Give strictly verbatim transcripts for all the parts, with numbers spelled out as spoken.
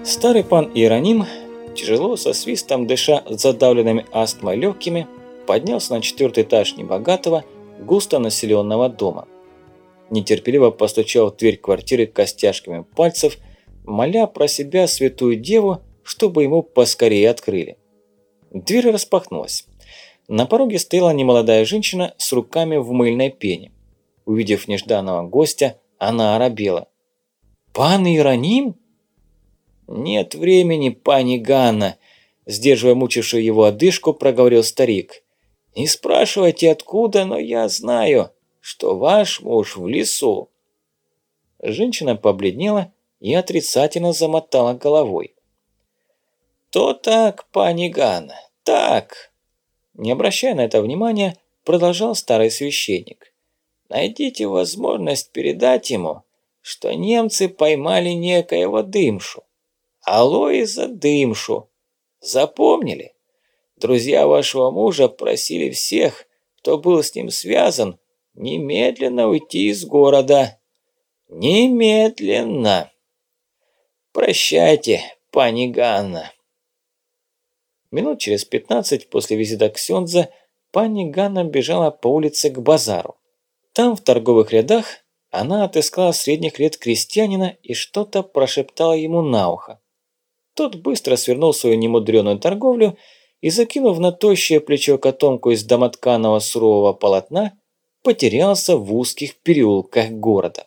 Старый пан Иероним, тяжело со свистом дыша задавленными астмой легкими, поднялся на четвертый этаж небогатого, густо населенного дома. Нетерпеливо постучал в дверь квартиры костяшками пальцев, моля про себя святую деву, чтобы ему поскорее открыли. Дверь распахнулась. На пороге стояла немолодая женщина с руками в мыльной пене. Увидев нежданного гостя, она оробела. «Пан Иероним?» «Нет времени, пани Ганна», – сдерживая мучившую его одышку, проговорил старик. «Не спрашивайте откуда, но я знаю, что ваш муж в лесу». Женщина побледнела и отрицательно замотала головой. «То так, пани Ганна, так». Не обращая на это внимания, продолжал старый священник. «Найдите возможность передать ему, что немцы поймали некоего Дымшу. Алоиза Дымшу. Запомнили? Друзья вашего мужа просили всех, кто был с ним связан, немедленно уйти из города. Немедленно. Прощайте, пани Ганна». Минут через пятнадцать после визита Ксёндза пани Ганна бежала по улице к базару. Там, в торговых рядах, она отыскала средних лет крестьянина и что-то прошептала ему на ухо. Тот быстро свернул свою немудреную торговлю и, закинув на тощее плечо котомку из домотканого сурового полотна, потерялся в узких переулках города.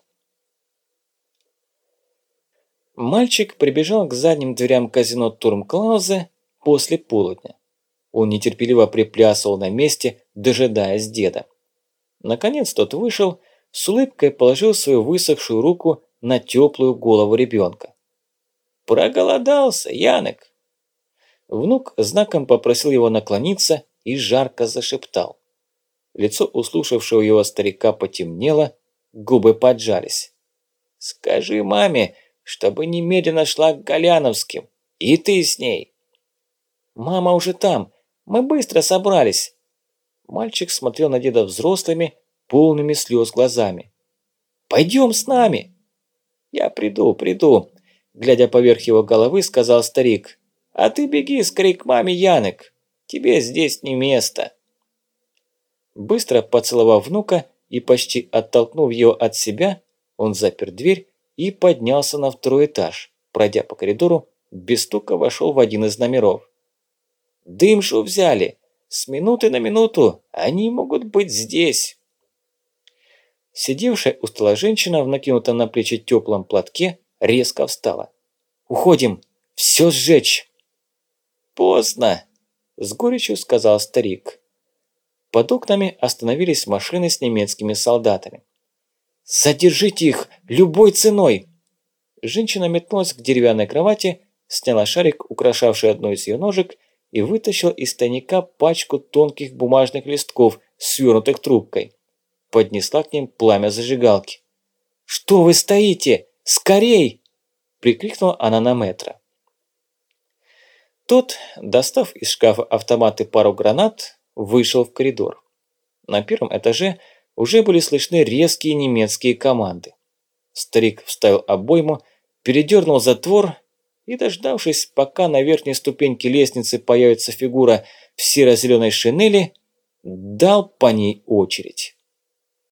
Мальчик прибежал к задним дверям казино Турмклаузе после полудня. Он нетерпеливо приплясывал на месте, дожидаясь деда. Наконец тот вышел, с улыбкой положил свою высохшую руку на теплую голову ребенка. «Проголодался, Янек!» Внук знаком попросил его наклониться и жарко зашептал. Лицо услышавшего его старика потемнело, губы поджались. «Скажи маме, чтобы немедленно шла к Голяновским, и ты с ней!» «Мама уже там, мы быстро собрались!» Мальчик смотрел на деда взрослыми, полными слез глазами. «Пойдем с нами!» «Я приду, приду!» Глядя поверх его головы, сказал старик. «А ты беги скорей к маме, Янек, тебе здесь не место!» Быстро поцеловав внука и почти оттолкнув его от себя, он запер дверь и поднялся на второй этаж, пройдя по коридору, без стука вошел в один из номеров. «Дымшу взяли! С минуты на минуту они могут быть здесь!» Сидевшая у стола женщина в накинутом на плечи теплом платке резко встала. «Уходим! Все сжечь!» «Поздно!» – с горечью сказал старик. Под окнами остановились машины с немецкими солдатами. «Задержите их любой ценой!» Женщина метнулась к деревянной кровати, сняла шарик, украшавший одну из ее ножек, и вытащила из тайника пачку тонких бумажных листков, свернутых трубкой. Поднесла к ним пламя зажигалки. «Что вы стоите? Скорей!» – прикрикнула она на мэтра. Тот, достав из шкафа автомат и пару гранат, вышел в коридор. На первом этаже уже были слышны резкие немецкие команды. Старик вставил обойму, передернул затвор и, дождавшись, пока на верхней ступеньке лестницы появится фигура в серо-зеленой шинели, дал по ней очередь.